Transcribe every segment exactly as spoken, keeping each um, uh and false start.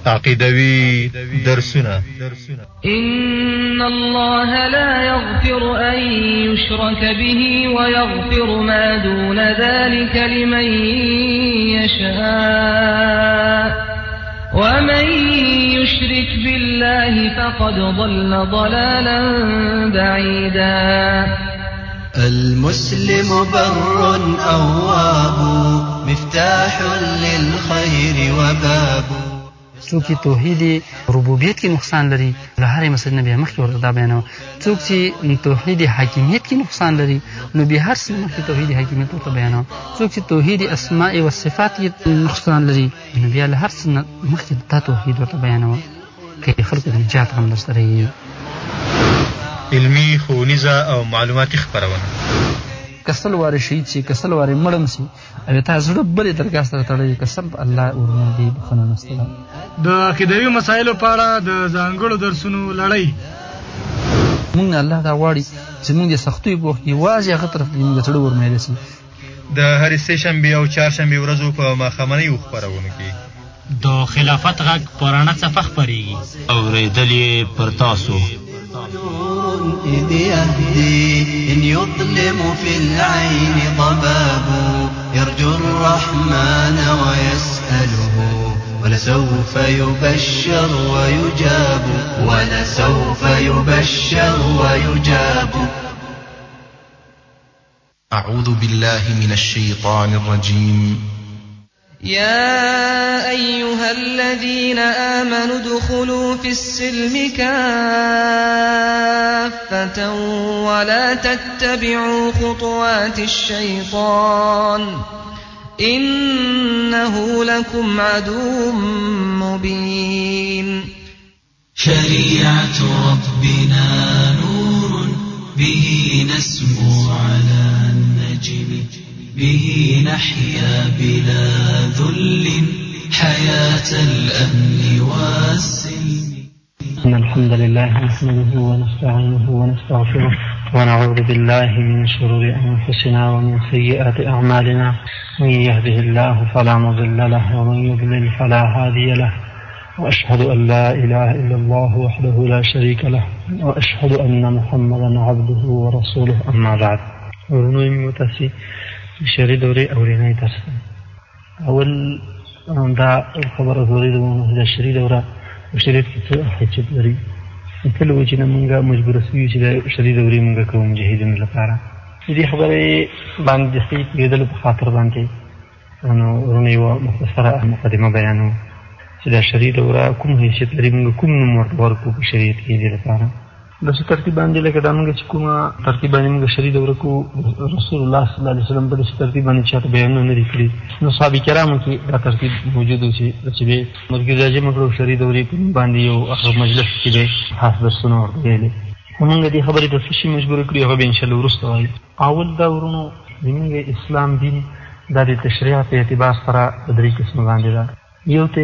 عقیدوي درسونه. إن الله لا يغفر أن يشرك به ويغفر ما دون ذلك لمن يشاء ومن يشرك بالله فقد ضل ضلالا بعيدا. المسلم بر أواب مفتاح للخير وباب. څوک چې توحید ربوبیت کې نقصان لري له هرې مسلې نه بیا مخکې ورته دا بیانوه. څوک چې توحید حاکمیت کې نقصان لري نو بیا هر څه مخکې توحید حاکمیت ورته بیانوه. څوک چې توحید اسماء و صفات کې نقصان لري نو بیا له هر څه نه مخکې دا توحید ورته بیانوه که خلکو د نجات هم درسره یي. علمي ښوونیزه او معلوماتي خپرونه. کسل واره شهید شي، کسل واره مړم شي او تا زړه بلې درګاه سره تړلی کسل الله ورونه دی بخښنه نشته ده. د عقیدوي مسایلو په اړه د ځانګړو درسونو لړۍ. مونږ الله دا غواړي چې مونږ د سختیو په وخت کې یوازې هغه طرف ته مونږ زړه ورمیلی شي. د هرې سې شنبې او چهارشنبې ورځو په ماښامنیو خپرونو کې د خلافت غږ په رڼه څپه خپرېږي. اورېدل یې پر تاسو. إذ يهدي إن يظلم في العين ضباب يرجو الرحمن ويسأله ولسوف يبشر ويجاب ولسوف يبشر ويجاب. أعوذ بالله من الشيطان الرجيم. يا أيها الذين آمنوا ادخلوا في السلم كافة ولا تتبعوا خطوات الشيطان إنه لكم عدو مبين. شريعة ربنا نور به نسمو على النجم به نحيا بلا ذل حياة الأمن والسلم. إن الحمد لله نحمده ونستعينه ونستغفره ونعوذ بالله من شرور أنفسنا ومن سيئات أعمالنا. من يهده الله فلا مضل له ومن يضلل فلا هادي له وأشهد أن لا إله إلا الله وحده لا شريك له وأشهد أن محمدا عبده ورسوله. أما بعد. ورنوی متسی شری دوری اورینای تاسو اول دا خبره دوری د شری دوره شریعت کې څه حجت لري. کله و چې موږ مجبور شوو چې د شری دورې موږ کوو مجاهدینو لپاره دې خبرې باندې څه کېدل په خاطر باندې نو ورنه یو مختصره مقدمه بیانو چې د شری دوره کوم حیثیت لري، موږ کوم نوم ورکو په شریعت کې دې لپاره. داسې ترتیب باندې لکه دا موږ چې کومه ترتیب باندې موږ شری دوره کوو رسول الله صلی الله علیه وسلم په داسې ترتیب باندې چاته بیانونه نه دي کړي. نو صحابه کرامو کې دا ترتیب موجود و چې چې به مرګ جمع کړو شری دورې په باندې یو هغه مجلس کې به خاص درسونه ورته ویلې. موږ دې خبرې ته څه شي مجبور کړي هغه به انشاءالله وروسته وایو. اول دا ورونو زموږ اسلام دین دا د تشریع په اعتبار سره په درې قسمه باندې ده. یو ته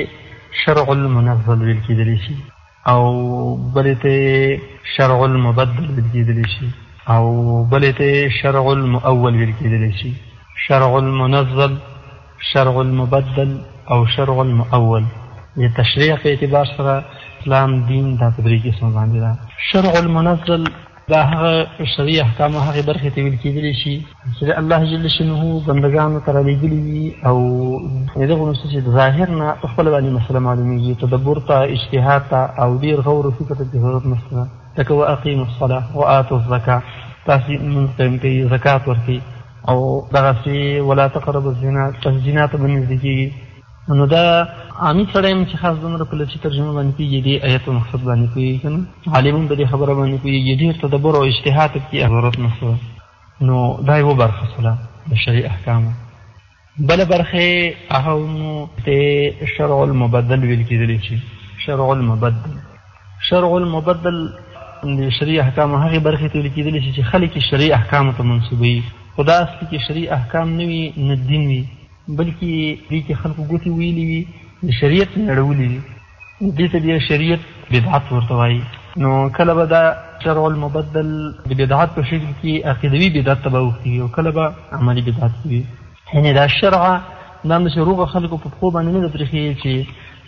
شرع المنزل ویل کېدلی شي او بلې ته شرع المبدل ویل کېدلی شي او بلې ته شرع المؤول ویل کېدلی شي. شرع المنزل، شرع المبدل او شرع المؤول د تشریع په اعتبار سره اسلام دین دا په درې قسمه باندې ده. شرع المنزل دا هغه شرعي احکام هغه برخې ته ویل کېدلی شي چې الله جل شانه بندګانو ته رالیږلي وي او دغه نو چې د ظاهر نه په خپل باندې مسله معلومیږي، تدبر ته، اجتهاد ته او ډېر غور او فکر ته ضرورت نشته. لکه واقیموا الصلاة وآتوا الزکاة، تاسې لمونځ قایم کوئ، زکات ورکوئ او دغسې ولا تقربوا الزنا، تاسې زنا ته به نږدې کېږي. نو دا عامي سړی یم چې خاص دومره په لفظي ترجمه باندې پوهېږي، دې ایت او مقصد باندې پوهېږي که نه. عالم هم په دې خبره باندې پوهېږي، ډېر تدبر او اجتهاد کې ضرورت نشته. نو دا یوه برخه شوله د شرعي احکامو. بله برخه هغه نو ته شرع المبدل ویل کېدلی شي. شرع المبدل شرع المبدل د شرعي احکامو هغې برخې ته ویل کېدلی شي چې خلک یې شرعي احکامو ته منسوبوي، خو دا اصلي کې شرعي احکام نه وي نه دین وي، بلکې دې کې خلکو ګوتې ویلي وي د شریعت نه اړولي وي. دې ته بیا شریعت بدعت ورته وایي. نو کله به دا شرع المبدل د بدعت په شکل کې عقیدوي بدعت ته به اوښتي وي او کله به عملي بدعت وي. یعنې دا شرع دا همداسې روغه خلکو په پښو باندې نه ده پرېښې چې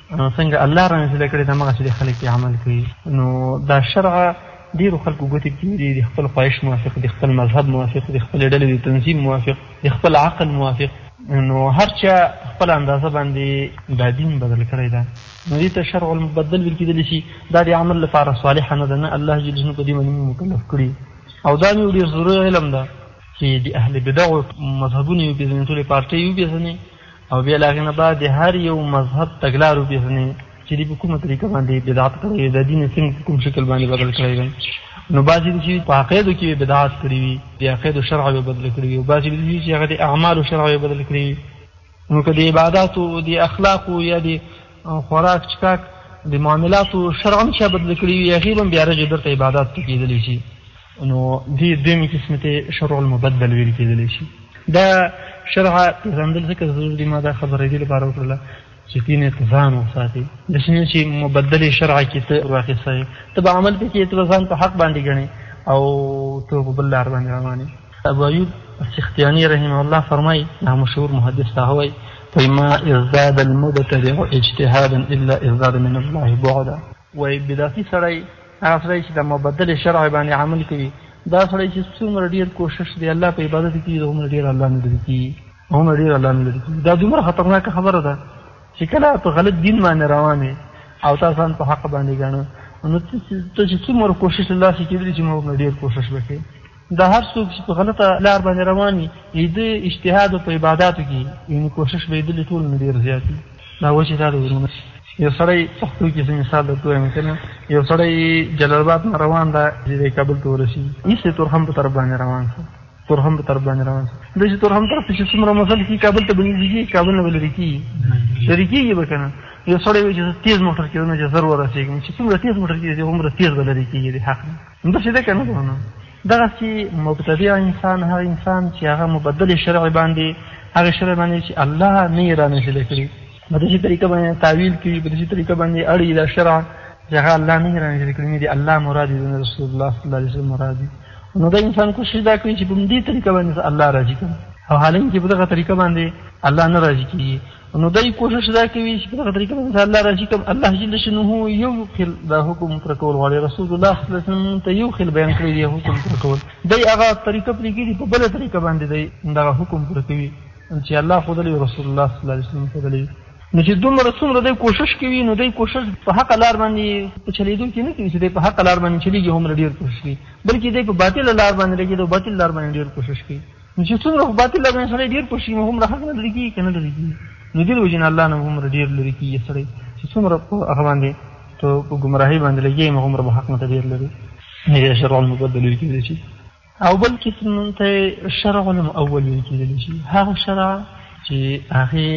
څنګه الله را نازله کړې ده هماغسې خلک پرې عمل کوي. نو دا شرع ډېرو خلکو ګوتې پکې دي، د خپل خواهش موافق، د خپل مذهب موافق، د خپلې ډلې د تنظیم موافق، د خپل عقل موافق. نو هر چا خپل اندازه باندې دا دین بدل کړی ده. نو دې ته شرع المبدل ویل کېدلی شي. دا د عمل لپاره صالحه نه ده، نه الله جل جلاله په دې باندې مکلف کړي. او دا مې ډېر ضروري علم ده چې د اهل بدعو مذهبونه وپېژنې، ټولې پارټۍ وپېژنې، او بیا له هغې نه بعد د هر یو مذهب تګلار وپېژنې چې دوی په کومه طریقه باندې بدعت کړی دی، د دین څنګه په کوم شکل باندې بدل کړی دی. نو بعضې دي چې په عقایدو کې بدعت کړي وي، د عقایدو شرع یې بدل کړي وي، او بعضې دي چې هغه د اعمالو شرع یې بدل کړي وي. نو که د عباداتو، د اخلاقو یا د خوراک چکاک، د معاملاتو شرع هم چا بدل کړي وي، هغې به هم بیا رجع درته عبادات ته کېدلی شي. نو دې دویمې قسمې ته شرع المبدل ویل کېدلی شي. دا شرع پېژندل ځکه ضرور دي، ما دا خبره دې لپاره وکړله چې دین ته ځان وساتي. داسې نه چې مبدل شرع کې ته واخیستی، ته به عمل پکې ته به ځان په حق باندې ګڼې او ته په بل لار باندې روان یې. ابو ایوب السختیاني رحمه الله فرمایي، دا مشهور محدث ته وایي، وایي ما ازداد المبتدع اجتهادا الا ازداد من الله بعدا. وایي بدعتي سړی هغه سړی چې د مبدل شرع باندې عمل کوي، دا سړی چې څومره ډېر کوشش دی الله په عبادت کې، هغومره ډېر الله نه لرې کېږي، هغومره ډېر الله نه لرې کېږي. دا دومره خطرناکه خبره ده چې کله په غلط دین باندې روان یې او تا ځان په حق باندې ګاڼه، نو ته چې څومره کوشش له لاسه کېدلی چې ما ډېر کوشش وکړې. دا هر څوک چې په غلطه لار باندې روان وي، د اجتهاد په عباداتو کې یعنې کوشش به یې دلې ټول نه ډېر زیات وي. دا وجې دا ده ورونه یو سړی پښتو کې زه مثال درته وایم که نه، یو سړی جلال آباد نه روان ده چې دی کابل ته ورسېږي، ایسې تورخم په طرف باندې روان شو، تورخم په طرف باندې روان شو. دا چې تورخم طرف ته چې څومره مزل کېږي کابل ته به نږدې کېږي، کابل نه به لرې کېږي، لرې کېږي به که نه. یو سړی وایي چې زه تېز موټر کې نه چې زر ورسېږم، چې څومره تېز موټر کې هغومره تېز به لرې کېږي د حق نه. همداسې ده که نه ده. دغسې مبتدع انسان هغه انسان چې هغه مبدل شرع باندې، هغه شرع باندې چې الله نه یې را نازله کړي، په داسې طریقه باندې تعویل کوي، په داسې طریقه باندې اړوي دا شرع چې هغه الله نه یې را نازله کړي، نه دي الله مراد دي، نه رسول الله صلی الله علیه وسلم مراد دي. نو دا انسان کوشش دا کوي چې په دې طریقه باندې الله راضي کړي، او حالانکه په دغه طریقه باندې الله نه راضي کېږي. نو دای کوشش دا کوي چې په دغه طریقه باندې الله راضي کړي. الله جل شانه یو خل دا حکم پر کول غواړي، رسول الله صلی الله علیه وسلم ته یو خل بیان کړی دی حکم پر کول، دای هغه طریقه پرې کړي په بله طریقه باندې دی دغه حکم پر کوي چې الله ښودلی رسول الله صلی الله علیه وسلم ښودلی. نو چې دومره څومره دی کوشش کوي، نو دی کوشش په حقه لار باندې په چلېدو کې نه کوي چې دی په حقه لار باندې چلېږي هومره ډېر کوشش کوي، بلکې دی په باطله لار باندې لګي، د باطل لار باندې ډېر کوشش کوي. نو چې څومره په باطل لار باندې سړی ډېر کوشش کوي، هومره حق نه لرې کېږي که نه لرې کېږي. نو دې له وجې نه الله نه هومره ډېر لرې کېږي سړی چې څومره په هغه باندې ته په ګمراهۍ باندې لګي، هومره به حق نه ته ډېر لري. نه شرع المبدل ویل کېدلی شي. او بل قسم ته شرع المؤول ویل کېدلی شي. هغه شرع چې هغې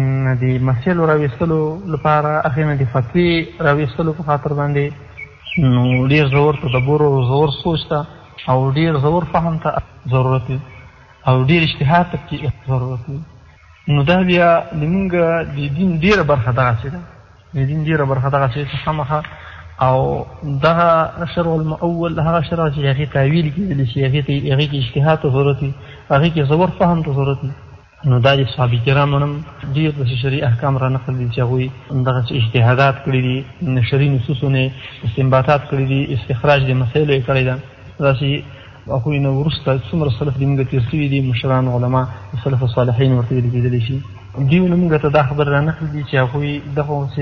د مسایلو راویستلو لپاره، هغې نه د فتوې راویستلو په خاطر باندې نو ډېر ژور تدبر او ژور سوچ ته او ډېر ژور فهم ته ضرورت وي او ډېر اجتهاد ته پکې ضرورت وي. نو دا بیا زمونږ د دین ډېره برخه دغسې ده، د دین ډېره برخه دغسې ده خامخا. او دغه شرع المؤول هغه شرع چې هغې تاویل کېدلی شي، هغې کې اجتهاد ته ضرورت وي، هغې کې ژور فهم ته ضرورت وي. نو دا د صحابه کرامو هم ډېر داسې شرعي احکام را نقل دي چې هغوی دغسې اجتهادات کړي دي، شرعي نصوصو نه استنباطات کړي دي، استخراج د مسایلو یې کړی ده. داسې هغوی نه وروسته څومره سلف د موږ تېر شوي دي، مشران علما سلف صالحین ورته ویل کېدلی شي، دوی نه موږ ته دا خبره را نقل دي چې هغوی دغسې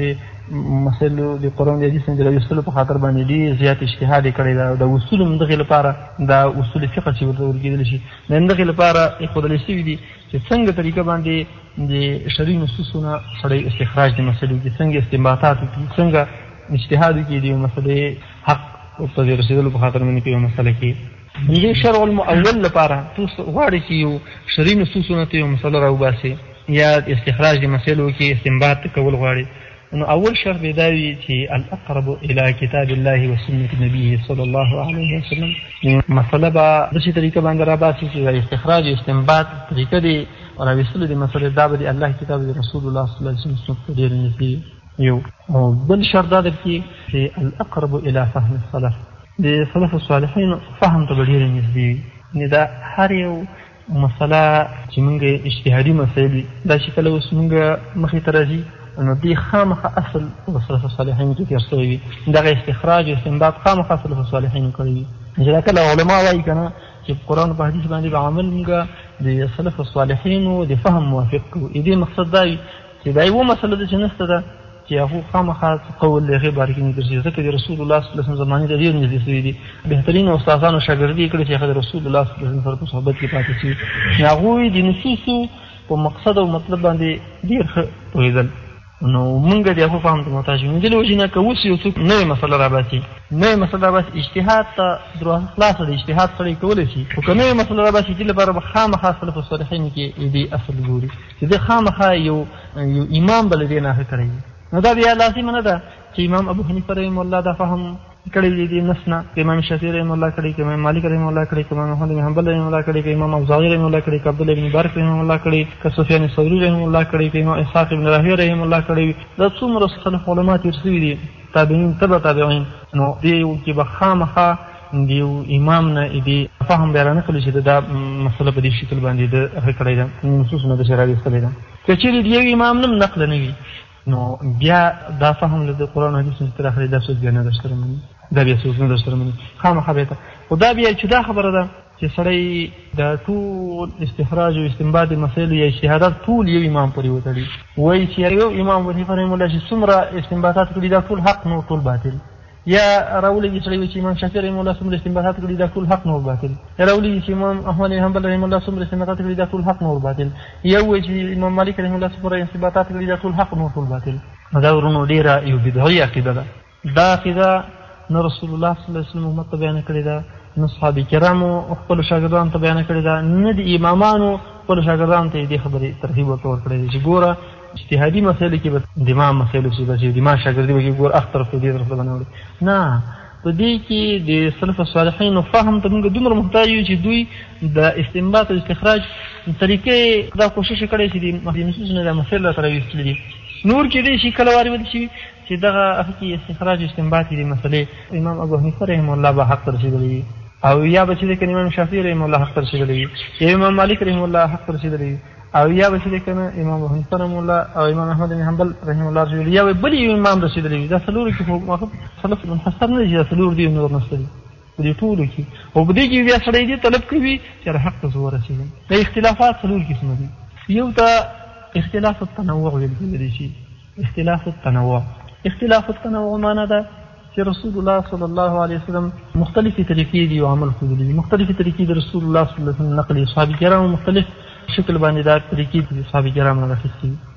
مسایلو د قرآن د حدیث نه د راویستلو په خاطر باندې ډېر زیات اجتهاد یې کړی ده. د اصول هم دغې لپاره دا اصول فقه چې ورته ویل کېدلی شي د همدغې لپاره ایښودلی شوي دي چې څنګه طریقه باندې د شرعي نصوصو نه سړی استخراج د مسایلو وکړي، څنګه استنباطات وکړي، څنګه اجتهاد وکړي د یو مسلې حق ته د رسېدلو په خاطر باندې په یو مسله کې. دې شرع المؤول لپاره ته غواړې چې یو شرعي نصوصو نه ته یو مسله راوباسې یا استخراج د مسایلو کې استنباط کول غواړې، نو اول شرط به دا وي چې الاقرب الى کتاب الله و سنت نبیه صلی الله علیه وسلم. مسله به داسې طریقه باندې راباسي چې د استخراج استنباط طریقه د راویستلو د مسلې دا به د الله کتاب د رسول الله صلی الله علیه وسلم سنت ته ډېر نږدې یو. او بل شرط دا دی چې الاقرب الى فهم السلف، د سلف صالحین فهم ته به ډېر نږدې وي. یعنې دا هر یو مسله چې موږ اجتهادي مسایل وي، دا چې کله اوس موږ مخې ته راځي نو دې خامخا اصل په سلف صالحینو کې تېر شوی وي. دغه استخراج او استنباط خامخا سلف صالحینو کړی وي. چې کله علما وایي که نه چې قرآن په حدیث باندې به عمل موږ د سلف صالحینو د فهم موافق کړو، دې مقصد دا وي چې دا یوه مسله ده چې نشته ده چې هغو خامخا قول د هغې باره کې نه ګرځي، ځکه د رسول الله صلی الله علیه وسلم زمانې ته ډېر نږدې شوي دي. بهترینو استادانو شاګردي یې کړې چې هغه د رسول الله صلی الله علیه وسلم سره په صحبت کې پاتې شوي. هغوی د نصوصو په مقصد او مطلب باندې ډېر ښه پوهېدل. نو مونږ د هغو فهم ته محتاج یو. دې له وجې نه که اوس یو څوک نوې مسله راباسي، نوې مسله راباسي، اجتهاد ته دروازه خلاصه ده، اجتهاد سړی کولی شي. خو که نوې مسله راباسي دې لپاره به خامخا سلف صالحینو کې دې اصل ګوري چې دې خامخا یو یو امام به له دې ناخه کړی وي. نو دا بیا لازمه نه ده چې امام ابو حنیفه رحمه الله دا فهم کړی دی د نس نه، که امام شافعي رحمه الله کړی، که امام مالک رحمه الله کړی، که امام احمد بن حنبل رحمه الله کړی، که امام اوزاعي رحمه الله کړی، که عبدالله بن مبارک رحمه الله کړی، که سفیان ثوري رحمه الله کړی، که امام اسحاق بن راهوی رحمه الله کړی. دا څومره سلف علما تېر شوي دي، تابعین تبع تابعین. نو دې کې به خامخا د یو امام نه دې فهم بیا رانقلي چې دا مسله په دې شکل باندې د هغه کړی ده، نصوص نه داسې راویستلی ده. که چېرې د یو امام نه نقل نه وي نو بیا دا فهم له د قرآن او حدیث نه تر اخرې دا څوک بیا نه درسره مني، دا بیا څوک نه درسره مني خامخا بیا ته. خو دا بیا چې دا خبره ده چې سړی دا ټول استخراج او استنباط مسایلو یا اجتهادات ټول یو امام پورې وتړي، وایي چې یو امام ابو حنیفه رحمه الله چې څومره استنباطات کړي دا ټول حق نو ټول باطل، یا راولېږي سړی وایي چې امام شافعي رحمه الله څومره استنباطات کړي دا ټول حق نور باطل، یا راولېږي چې امام احمد بن حنبل رحمه الله څومره استنباطات کړي دا ټول حق نور باطل، یا وایي چې امام مالک رحمه الله څومره استنباطات کړي دا ټول حق نور ټول باطل. دا ورونو ډېره یو بدعي عقیده ده. دا عقیده نه رسول الله صلی الله علیه وسلم امت ته بیانه کړې ده، نه صحابه کرامو خپلو شاګردانو ته بیانه کړې ده، نه د امامانو خپلو شاګردانو ته یې دې خبرې ترغیب ورته ورکړی دی چې ګوره اجتهادي مسایلو کې به د امام مسایلو چې به چې د امام شاګردي به کې ګوره اخ طرف ته دې طرف ته به نه وړي. نه، په دې کې د سلف صالحینو فهم ته موږ دومره محتاج یو چې دوی د استنباط او استخراج طریقې دا کوشش کړی چې د نصوصو نه دا مسایل راته راویستلي دي. نور کېدای شي کله وارد شي چې دغه هغه کې استخراج استنباط دي مسلې امام ابو حنیفه رحمه الله به حق ته رسېدلی وي، او یا به چې د امام شافعي رحمه الله حق ته رسېدلی وي، یا امام مالک رحمه الله حق ته رسېدلی وي، او یا به چې د امام ابو حنیفه رحمه الله او امام احمد بن حنبل رحمه الله رسېدلی، یا به بل یو امام رسېدلی وي. دا څلورو کې خو سلف منحصر نه دي، دا څلور دي نور نشته دي په دې ټولو کې. او په دې کې بیا سړی دې طلب کوي چې حق ته زه ورسېږم. دا اختلافات څلور قسمه دي. یو ته اختلاف التنوع ویل کېدلی شي. اختلاف التنوع اختلاف التنوع معنا ده چې رسول الله صلی الله علیه وسلم مختلفې طریقې دي او عمل ښودلي دي. مختلفې طریقې د رسول الله صلی الله علیه وسلم نقل دي. صحابه کرامو مختلف شکل باندې دا طریقې دي صحابه کرام نه اخیستي دي،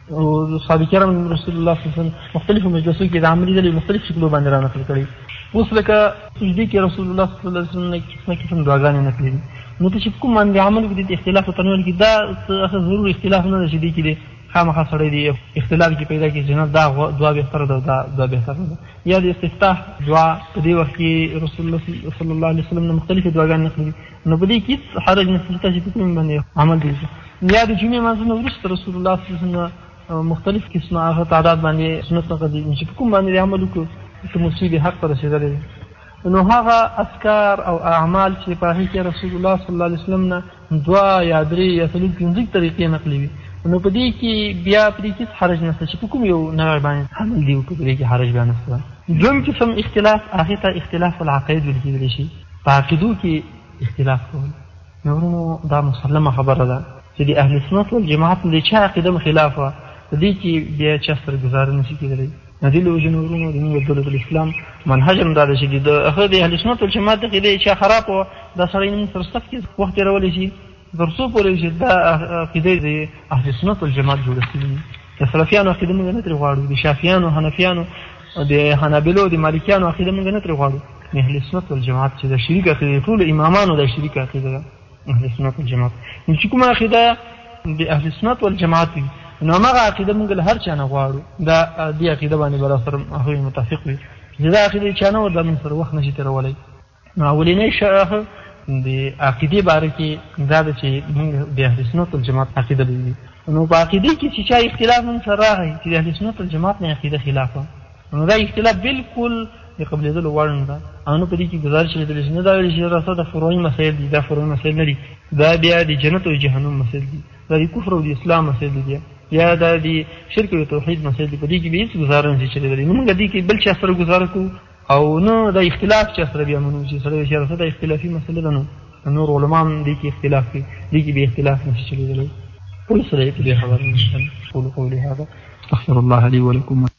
او صحابه کرام رسول الله صلی الله علیه وسلم مختلفو مجلسو کې د عملي دلې مختلف شکلو باندې را نقل کړي. اوس لکه سجدې کې رسول الله صلی الله علیه وسلم نه قسمه قسم دعاګانې نقلي دي. نو ته چې کوم باندې عمل وکړي د اختلاف التنوع کې دا ضرور اختلاف نه ده چې دې کې دی خامخا سړی دی اختلاف کې پیدا کېږي چې نه دا دعا بهتره ده او دا دعا بهتره ده. یا د استفتاح دعا په دې وخت کې رسول الله صلی الله علیه وسلم نه مختلفې دعاګانې نقلي، نو په دې کې حرج نشته چې په کوم باندې عمل دی. یا د جمعې لمانځه نه وروسته رسول الله صلی الله علیه وسلم مختلف قسمه هغه تعداد باندې سنت نقل دي چې په کوم باندې عمل وکړو چې مصیب حق ته رسېدلی دی. نو هغه اذکار او اعمال چې په هغې کې رسول الله صلی الله علیه وسلم نه دوه یا درې یا څلور پنځه طریقې نقلي وي، نو په دې کې بیا په دې کې حرج نشته چې په کوم یو نوع باندې عمل دی وکړو، په دې کې حرج بیا نشته. دویم قسم اختلاف هغې ته اختلاف العقاید ویل کېدلی شي. په عقیدو کې اختلاف کول نو ورونو دا مسلمه خبره ده چې د اهل سنت والجماعت د چا عقیده خلاف وه په دې کې بیا چا سره ګزاره نشي کېدلی. د دې له وجې نه ورونو زموږ دولت الاسلام منهج هم دا ده چې د هغه د اهل سنت والجماعت عقیده چا خراب وه دا سړی نن سره سخت کې وخت تېرولی شي تر څو پورې چې دا عقیده د اهل سنت والجماعت جوړه شوي دي. د سلفیانو عقیده موږ نه ترې غواړو، د شافعیانو، حنفیانو، د حنابلو، د مالکیانو عقیده موږ نه ترې غواړو. د اهل سنت والجماعت چې د شریک عقیده ټولو امامانو د شریک عقیده ده اهل سنت والجماعت. نو چې کومه عقیده د اهل سنت والجماعت وي نو هغه عقیده موږ له هر چا نه غواړو. دا دې عقیده باندې به راسره هغوی متفق وي چې دا عقیده چا نه وه دا موږ سره وخت نشي تېرولی. نو اولینی شرح د عقیدې باره کې دا ده چې موږ د اهل سنت والجماعت عقیده لري. نو په عقیدې کې چې چا اختلاف موږ سره راغی چې د اهل سنت والجماعت نه عقیده خلاف وه نو دا اختلاف بالکل د قبلېدلو وړ نه ده. او نو په دې کې ګزارش کېدلی شي نه دا ویل چې راسه د فروعي مسایل دي، دا فروعي مسایل نه دي، دا بیا د جنت او جهنم مسایل دي، دا د کفر او د اسلام مسایل دي. یا دا د شرک او توحید مسایل په دې کې به هیڅ گزاره نشي چلېدلی. نو موږ دې کې بل چا سره گزاره کوو او نه د اختلاف چا سره بیا منو چې سره چې د اختلافي مسله ده. نو نور علما هم دې کې اختلاف کوي، دې کې به اختلاف نشي چلېدلی. ټول سره یې په دې خبره نه قولوا قولي هذا استغفر الله لي ولكم.